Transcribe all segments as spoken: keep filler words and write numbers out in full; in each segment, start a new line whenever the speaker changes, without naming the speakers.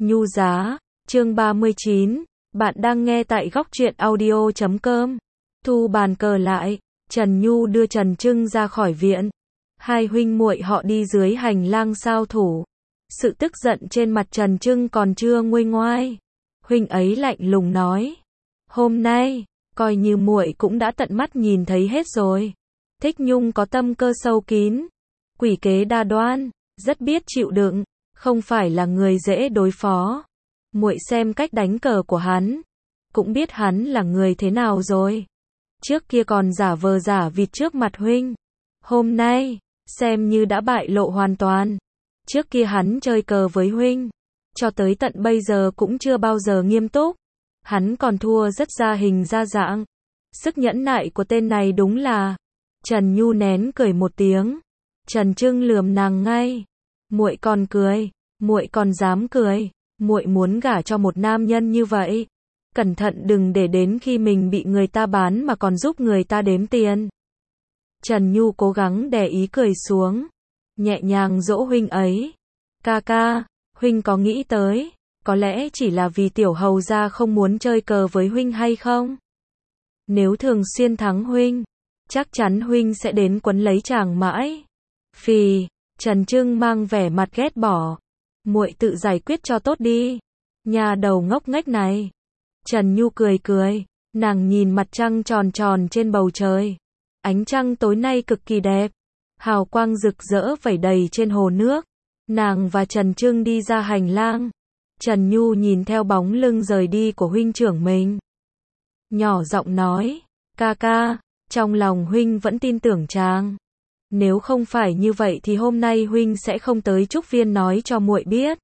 Nhu giá, chương ba mươi chín, bạn đang nghe tại góc truyện audio chấm com. Thu bàn cờ lại, Trần Nhu đưa Trần Trưng ra khỏi viện. Hai huynh muội họ đi dưới hành lang sao thủ. Sự tức giận trên mặt Trần Trưng còn chưa nguôi ngoai. Huynh ấy lạnh lùng nói: "Hôm nay, coi như muội cũng đã tận mắt nhìn thấy hết rồi. Thích Nhung có tâm cơ sâu kín, quỷ kế đa đoan, rất biết chịu đựng, không phải là người dễ đối phó. Muội xem cách đánh cờ của hắn, cũng biết hắn là người thế nào rồi. Trước kia còn giả vờ giả vịt trước mặt huynh, hôm nay xem như đã bại lộ hoàn toàn. Trước kia hắn chơi cờ với huynh, cho tới tận bây giờ cũng chưa bao giờ nghiêm túc. Hắn còn thua rất ra hình ra dạng. Sức nhẫn nại của tên này đúng là..." Trần Nhu nén cười một tiếng. Trần Trưng lườm nàng ngay. "Muội còn cười, muội còn dám cười, muội muốn gả cho một nam nhân như vậy, cẩn thận đừng để đến khi mình bị người ta bán mà còn giúp người ta đếm tiền." Trần Nhu cố gắng đè ý cười xuống, nhẹ nhàng dỗ huynh ấy. "Ca ca, huynh có nghĩ tới, có lẽ chỉ là vì tiểu hầu gia không muốn chơi cờ với huynh hay không? Nếu thường xuyên thắng huynh, chắc chắn huynh sẽ đến quấn lấy chàng mãi." "Phì." Trần Trưng mang vẻ mặt ghét bỏ. "Muội tự giải quyết cho tốt đi, nhà đầu ngốc nghếch này." Trần Nhu cười cười, nàng nhìn mặt trăng tròn tròn trên bầu trời. Ánh trăng tối nay cực kỳ đẹp, hào quang rực rỡ vẩy đầy trên hồ nước. Nàng và Trần Trưng đi ra hành lang. Trần Nhu nhìn theo bóng lưng rời đi của huynh trưởng mình, nhỏ giọng nói: "Ca ca, trong lòng huynh vẫn tin tưởng chàng. Nếu không phải như vậy thì hôm nay huynh sẽ không tới Trúc Viên nói cho muội biết."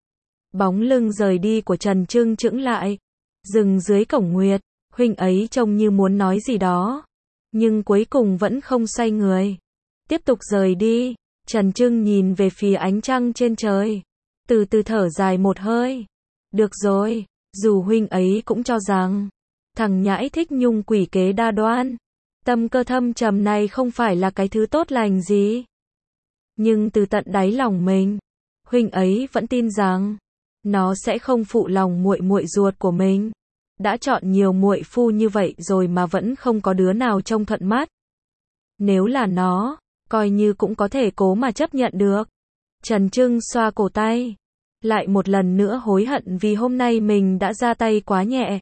Bóng lưng rời đi của Trần Trưng chững lại, dừng dưới cổng nguyệt. Huynh ấy trông như muốn nói gì đó, nhưng cuối cùng vẫn không xoay người, tiếp tục rời đi. Trần Trưng nhìn về phía ánh trăng trên trời, từ từ thở dài một hơi. Được rồi, dù huynh ấy cũng cho rằng thằng nhãi Thích Nhung quỷ kế đa đoan, tâm cơ thâm trầm này không phải là cái thứ tốt lành gì, nhưng từ tận đáy lòng mình, huynh ấy vẫn tin rằng nó sẽ không phụ lòng muội muội ruột của mình. Đã chọn nhiều muội phu như vậy rồi mà vẫn không có đứa nào trông thuận mắt. Nếu là nó, coi như cũng có thể cố mà chấp nhận được." Trần Trưng xoa cổ tay, lại một lần nữa hối hận vì hôm nay mình đã ra tay quá nhẹ.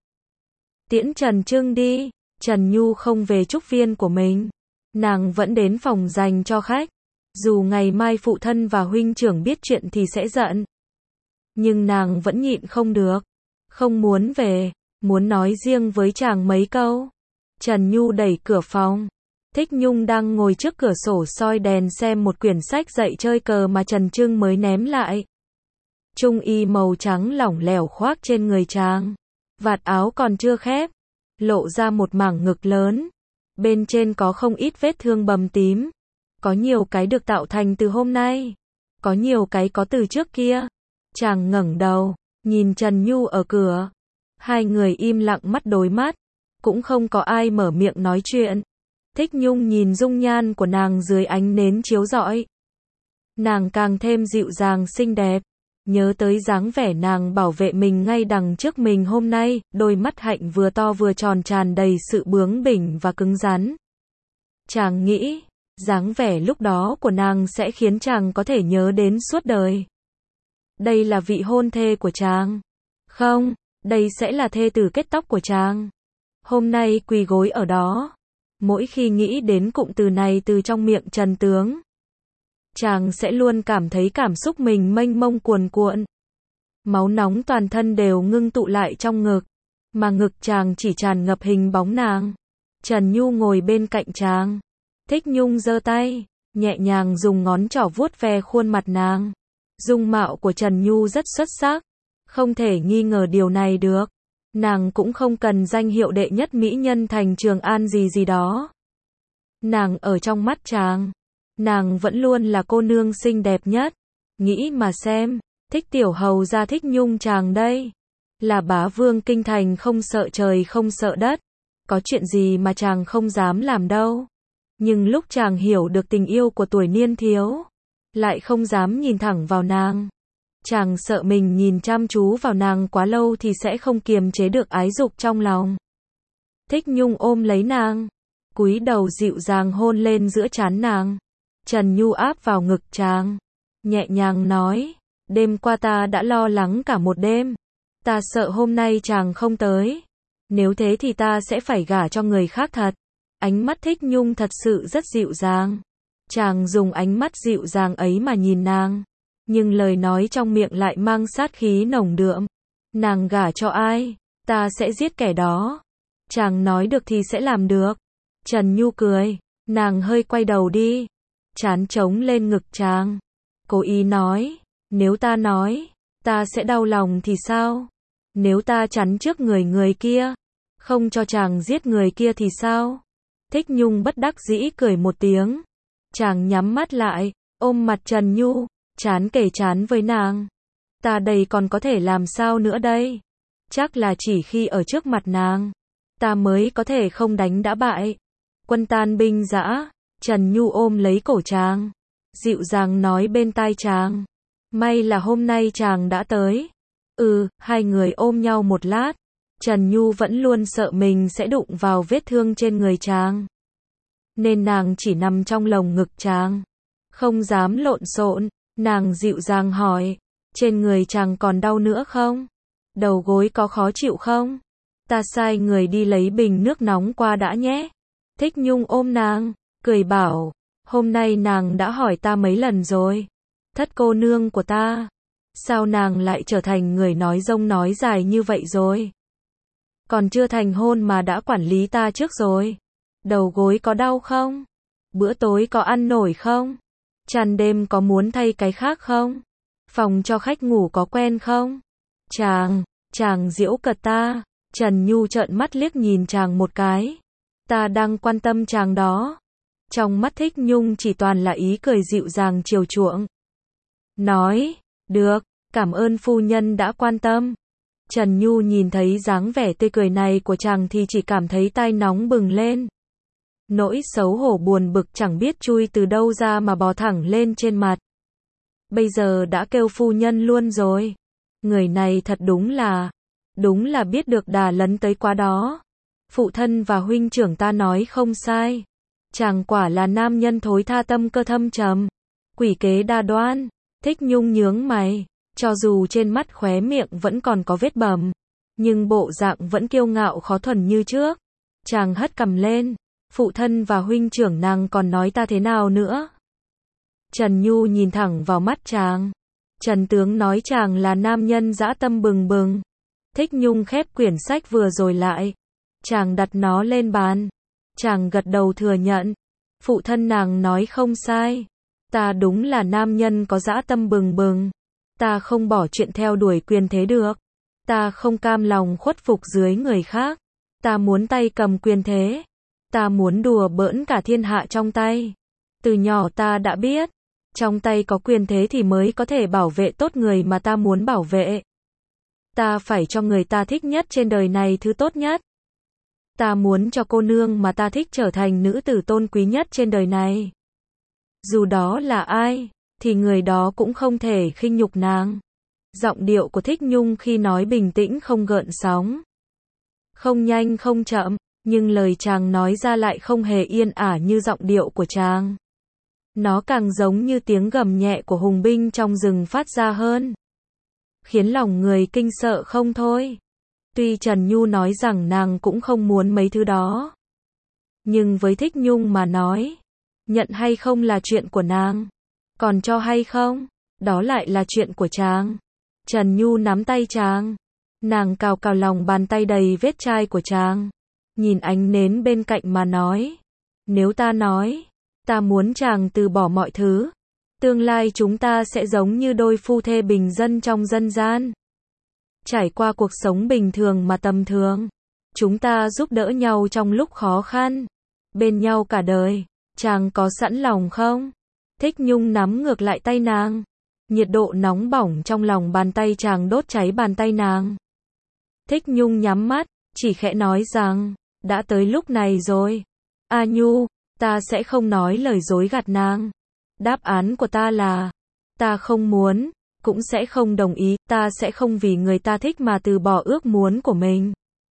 Tiễn Trần Trưng đi, Trần Nhu không về Trúc Viên của mình, nàng vẫn đến phòng dành cho khách. Dù ngày mai phụ thân và huynh trưởng biết chuyện thì sẽ giận, nhưng nàng vẫn nhịn không được, không muốn về, muốn nói riêng với chàng mấy câu. Trần Nhu đẩy cửa phòng. Thích Nhung đang ngồi trước cửa sổ soi đèn xem một quyển sách dạy chơi cờ mà Trần Trưng mới ném lại. Trung y màu trắng lỏng lẻo khoác trên người chàng, vạt áo còn chưa khép, lộ ra một mảng ngực lớn. Bên trên có không ít vết thương bầm tím, có nhiều cái được tạo thành từ hôm nay, có nhiều cái có từ trước kia. Chàng ngẩng đầu, nhìn Trần Nhu ở cửa. Hai người im lặng mắt đối mắt, cũng không có ai mở miệng nói chuyện. Thích Nhung nhìn dung nhan của nàng dưới ánh nến chiếu rọi, nàng càng thêm dịu dàng xinh đẹp. Nhớ tới dáng vẻ nàng bảo vệ mình ngay đằng trước mình hôm nay, đôi mắt hạnh vừa to vừa tròn tràn đầy sự bướng bỉnh và cứng rắn. Chàng nghĩ, dáng vẻ lúc đó của nàng sẽ khiến chàng có thể nhớ đến suốt đời. Đây là vị hôn thê của chàng. Không, đây sẽ là thê tử kết tóc của chàng. Hôm nay quỳ gối ở đó, mỗi khi nghĩ đến cụm từ này từ trong miệng Trần tướng, chàng sẽ luôn cảm thấy cảm xúc mình mênh mông cuồn cuộn. Máu nóng toàn thân đều ngưng tụ lại trong ngực, mà ngực chàng chỉ tràn ngập hình bóng nàng. Trần Nhu ngồi bên cạnh chàng. Thích Nhung giơ tay, nhẹ nhàng dùng ngón trỏ vuốt ve khuôn mặt nàng. Dung mạo của Trần Nhu rất xuất sắc, không thể nghi ngờ điều này được. Nàng cũng không cần danh hiệu đệ nhất mỹ nhân thành Trường An gì gì đó. Nàng ở trong mắt chàng, nàng vẫn luôn là cô nương xinh đẹp nhất. Nghĩ mà xem, Thích tiểu hầu gia Thích Nhung chàng đây, là bá vương kinh thành không sợ trời không sợ đất, có chuyện gì mà chàng không dám làm đâu. Nhưng lúc chàng hiểu được tình yêu của tuổi niên thiếu, lại không dám nhìn thẳng vào nàng. Chàng sợ mình nhìn chăm chú vào nàng quá lâu thì sẽ không kiềm chế được ái dục trong lòng. Thích Nhung ôm lấy nàng, cúi đầu dịu dàng hôn lên giữa trán nàng. Trần Nhu áp vào ngực chàng, nhẹ nhàng nói, đêm qua ta đã lo lắng cả một đêm. Ta sợ hôm nay chàng không tới. Nếu thế thì ta sẽ phải gả cho người khác thật. Ánh mắt Thích Nhung thật sự rất dịu dàng. Chàng dùng ánh mắt dịu dàng ấy mà nhìn nàng. Nhưng lời nói trong miệng lại mang sát khí nồng đượm. Nàng gả cho ai? Ta sẽ giết kẻ đó. Chàng nói được thì sẽ làm được. Trần Nhu cười. Nàng hơi quay đầu đi. Trán trống lên ngực chàng. Cố ý nói. Nếu ta nói, ta sẽ đau lòng thì sao? Nếu ta chắn trước người người kia, không cho chàng giết người kia thì sao? Thích Nhung bất đắc dĩ cười một tiếng. Chàng nhắm mắt lại, ôm mặt Trần Nhu, chán kề chán với nàng. Ta đây còn có thể làm sao nữa đây? Chắc là chỉ khi ở trước mặt nàng, ta mới có thể không đánh đã bại. Quân tan binh giã, Trần Nhu ôm lấy cổ chàng, dịu dàng nói bên tai chàng. May là hôm nay chàng đã tới. Ừ, hai người ôm nhau một lát. Trần Nhu vẫn luôn sợ mình sẽ đụng vào vết thương trên người chàng. Nên nàng chỉ nằm trong lồng ngực chàng. Không dám lộn xộn. Nàng dịu dàng hỏi. Trên người chàng còn đau nữa không? Đầu gối có khó chịu không? Ta sai người đi lấy bình nước nóng qua đã nhé. Thích Nhung ôm nàng, cười bảo. Hôm nay nàng đã hỏi ta mấy lần rồi. Thất cô nương của ta. Sao nàng lại trở thành người nói rông nói dài như vậy rồi? Còn chưa thành hôn mà đã quản lý ta trước rồi. Đầu gối có đau không? Bữa tối có ăn nổi không? Chăn đêm có muốn thay cái khác không? Phòng cho khách ngủ có quen không? Chàng, chàng giễu cợt ta. Trần Nhu trợn mắt liếc nhìn chàng một cái. Ta đang quan tâm chàng đó. Trong mắt Thích Nhung chỉ toàn là ý cười dịu dàng chiều chuộng. Nói, được, cảm ơn phu nhân đã quan tâm. Trần Nhu nhìn thấy dáng vẻ tươi cười này của chàng thì chỉ cảm thấy tai nóng bừng lên. Nỗi xấu hổ buồn bực chẳng biết chui từ đâu ra mà bò thẳng lên trên mặt. Bây giờ đã kêu phu nhân luôn rồi. Người này thật đúng là, đúng là biết được đà lấn tới quá đó. Phụ thân và huynh trưởng ta nói không sai. Chàng quả là nam nhân thối tha tâm cơ thâm trầm. Quỷ kế đa đoan. Thích Nhung nhướng mày. Cho dù trên mắt khóe miệng vẫn còn có vết bầm, nhưng bộ dạng vẫn kiêu ngạo khó thuần như trước. Chàng hất cằm lên. Phụ thân và huynh trưởng nàng còn nói ta thế nào nữa? Trần Nhu nhìn thẳng vào mắt chàng. Trần tướng nói chàng là nam nhân dã tâm bừng bừng. Thích Nhung khép quyển sách vừa rồi lại. Chàng đặt nó lên bàn. Chàng gật đầu thừa nhận. Phụ thân nàng nói không sai. Ta đúng là nam nhân có dã tâm bừng bừng. Ta không bỏ chuyện theo đuổi quyền thế được. Ta không cam lòng khuất phục dưới người khác. Ta muốn tay cầm quyền thế. Ta muốn đùa bỡn cả thiên hạ trong tay. Từ nhỏ ta đã biết, trong tay có quyền thế thì mới có thể bảo vệ tốt người mà ta muốn bảo vệ. Ta phải cho người ta thích nhất trên đời này thứ tốt nhất. Ta muốn cho cô nương mà ta thích trở thành nữ tử tôn quý nhất trên đời này. Dù đó là ai, thì người đó cũng không thể khinh nhục nàng. Giọng điệu của Thích Nhung khi nói bình tĩnh không gợn sóng. Không nhanh không chậm, nhưng lời chàng nói ra lại không hề yên ả như giọng điệu của chàng. Nó càng giống như tiếng gầm nhẹ của hùng binh trong rừng phát ra hơn. Khiến lòng người kinh sợ không thôi. Tuy Trần Nhu nói rằng nàng cũng không muốn mấy thứ đó. Nhưng với Thích Nhung mà nói, nhận hay không là chuyện của nàng. Còn cho hay không, đó lại là chuyện của chàng. Trần Nhu nắm tay chàng. Nàng cào cào lòng bàn tay đầy vết chai của chàng. Nhìn ánh nến bên cạnh mà nói. Nếu ta nói, ta muốn chàng từ bỏ mọi thứ. Tương lai chúng ta sẽ giống như đôi phu thê bình dân trong dân gian. Trải qua cuộc sống bình thường mà tầm thường. Chúng ta giúp đỡ nhau trong lúc khó khăn. Bên nhau cả đời. Chàng có sẵn lòng không? Thích Nhung nắm ngược lại tay nàng. Nhiệt độ nóng bỏng trong lòng bàn tay chàng đốt cháy bàn tay nàng. Thích Nhung nhắm mắt, chỉ khẽ nói rằng, đã tới lúc này rồi. A Nhu, ta sẽ không nói lời dối gạt nàng. Đáp án của ta là, ta không muốn, cũng sẽ không đồng ý, ta sẽ không vì người ta thích mà từ bỏ ước muốn của mình.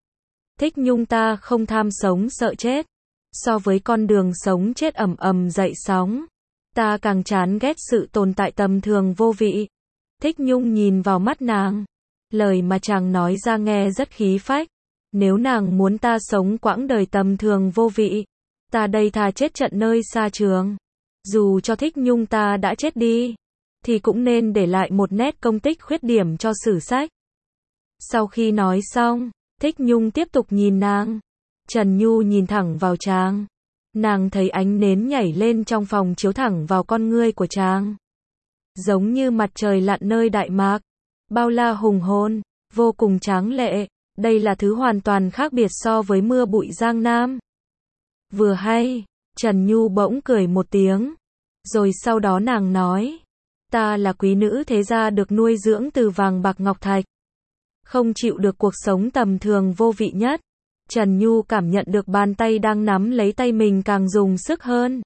Thích Nhung ta không tham sống sợ chết. So với con đường sống chết ầm ầm dậy sóng, ta càng chán ghét sự tồn tại tầm thường vô vị. Thích Nhung nhìn vào mắt nàng. Lời mà chàng nói ra nghe rất khí phách. Nếu nàng muốn ta sống quãng đời tầm thường vô vị, ta đây thà chết trận nơi xa trường. Dù cho Thích Nhung ta đã chết đi, thì cũng nên để lại một nét công tích khuyết điểm cho sử sách. Sau khi nói xong, Thích Nhung tiếp tục nhìn nàng. Trần Nhu nhìn thẳng vào chàng. Nàng thấy ánh nến nhảy lên trong phòng chiếu thẳng vào con ngươi của chàng. Giống như mặt trời lặn nơi Đại Mạc. Bao la hùng hồn, vô cùng tráng lệ. Đây là thứ hoàn toàn khác biệt so với mưa bụi Giang Nam. Vừa hay, Trần Nhu bỗng cười một tiếng. Rồi sau đó nàng nói, ta là quý nữ thế gia được nuôi dưỡng từ vàng bạc ngọc thạch. Không chịu được cuộc sống tầm thường vô vị nhất. Trần Nhu cảm nhận được bàn tay đang nắm lấy tay mình càng dùng sức hơn.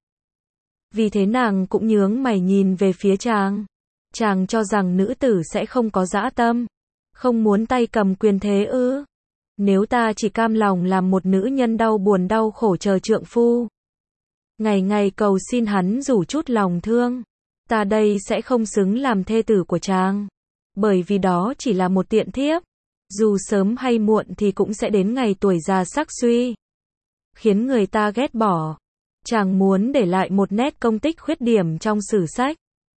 Vì thế nàng cũng nhướng mày nhìn về phía chàng. Chàng cho rằng nữ tử sẽ không có dã tâm. Không muốn tay cầm quyền thế ư? Nếu ta chỉ cam lòng làm một nữ nhân đau buồn đau khổ chờ trượng phu, ngày ngày cầu xin hắn rủ chút lòng thương, ta đây sẽ không xứng làm thê tử của chàng. Bởi vì đó chỉ là một tiện thiếp. Dù sớm hay muộn thì cũng sẽ đến ngày tuổi già sắc suy, khiến người ta ghét bỏ. Chàng muốn để lại một nét công tích khuyết điểm trong sử sách.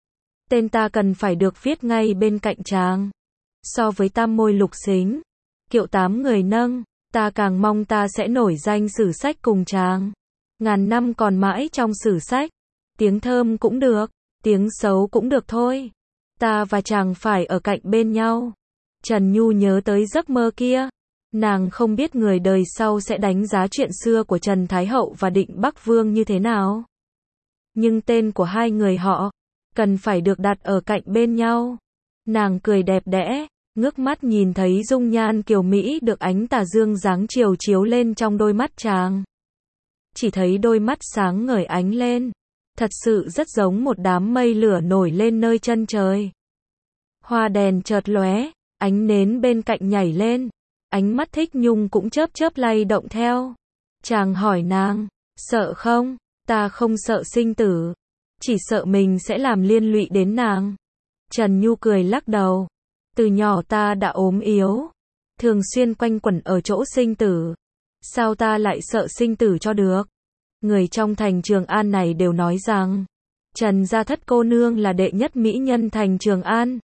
Tên ta cần phải được viết ngay bên cạnh chàng. So với tam môi lục xính, kiệu tám người nâng, ta càng mong ta sẽ nổi danh sử sách cùng chàng. Ngàn năm còn mãi trong sử sách. Tiếng thơm cũng được, tiếng xấu cũng được thôi. Ta và chàng phải ở cạnh bên nhau. Trần Nhu nhớ tới giấc mơ kia. Nàng không biết người đời sau sẽ đánh giá chuyện xưa của Trần Thái Hậu và Định Bắc Vương như thế nào. Nhưng tên của hai người họ cần phải được đặt ở cạnh bên nhau. Nàng cười đẹp đẽ, ngước mắt nhìn thấy dung nhan kiều mỹ được ánh tà dương dáng chiều chiếu lên trong đôi mắt chàng. Chỉ thấy đôi mắt sáng ngời ánh lên, thật sự rất giống một đám mây lửa nổi lên nơi chân trời. Hoa đèn chợt lóe, ánh nến bên cạnh nhảy lên, ánh mắt Thích Nhung cũng chớp chớp lay động theo. Chàng hỏi nàng, sợ không? Ta không sợ sinh tử, chỉ sợ mình sẽ làm liên lụy đến nàng. Trần Nhu cười lắc đầu, từ nhỏ ta đã ốm yếu, thường xuyên quanh quẩn ở chỗ sinh tử. Sao ta lại sợ sinh tử cho được? Người trong thành Trường An này đều nói rằng, Trần gia thất cô nương là đệ nhất mỹ nhân thành Trường An.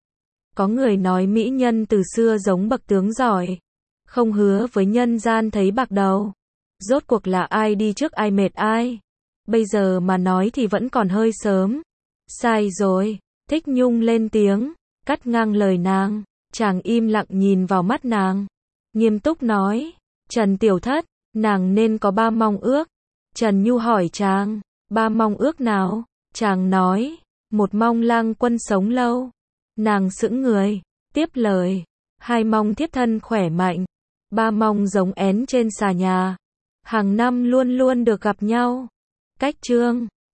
Có người nói mỹ nhân từ xưa giống bậc tướng giỏi, không hứa với nhân gian thấy bạc đầu. Rốt cuộc là ai đi trước ai mệt ai? Bây giờ mà nói thì vẫn còn hơi sớm. Sai rồi, Thích Nhung lên tiếng, cắt ngang lời nàng. Chàng im lặng nhìn vào mắt nàng, nghiêm túc nói, Trần tiểu thất, nàng nên có ba mong ước. Trần Nhu hỏi chàng, ba mong ước nào? Chàng nói, một mong lang quân sống lâu. Nàng sững người, tiếp lời, hai mong thiếp thân khỏe mạnh, ba mong giống én trên xà nhà, hàng năm luôn luôn được gặp nhau. Cách chương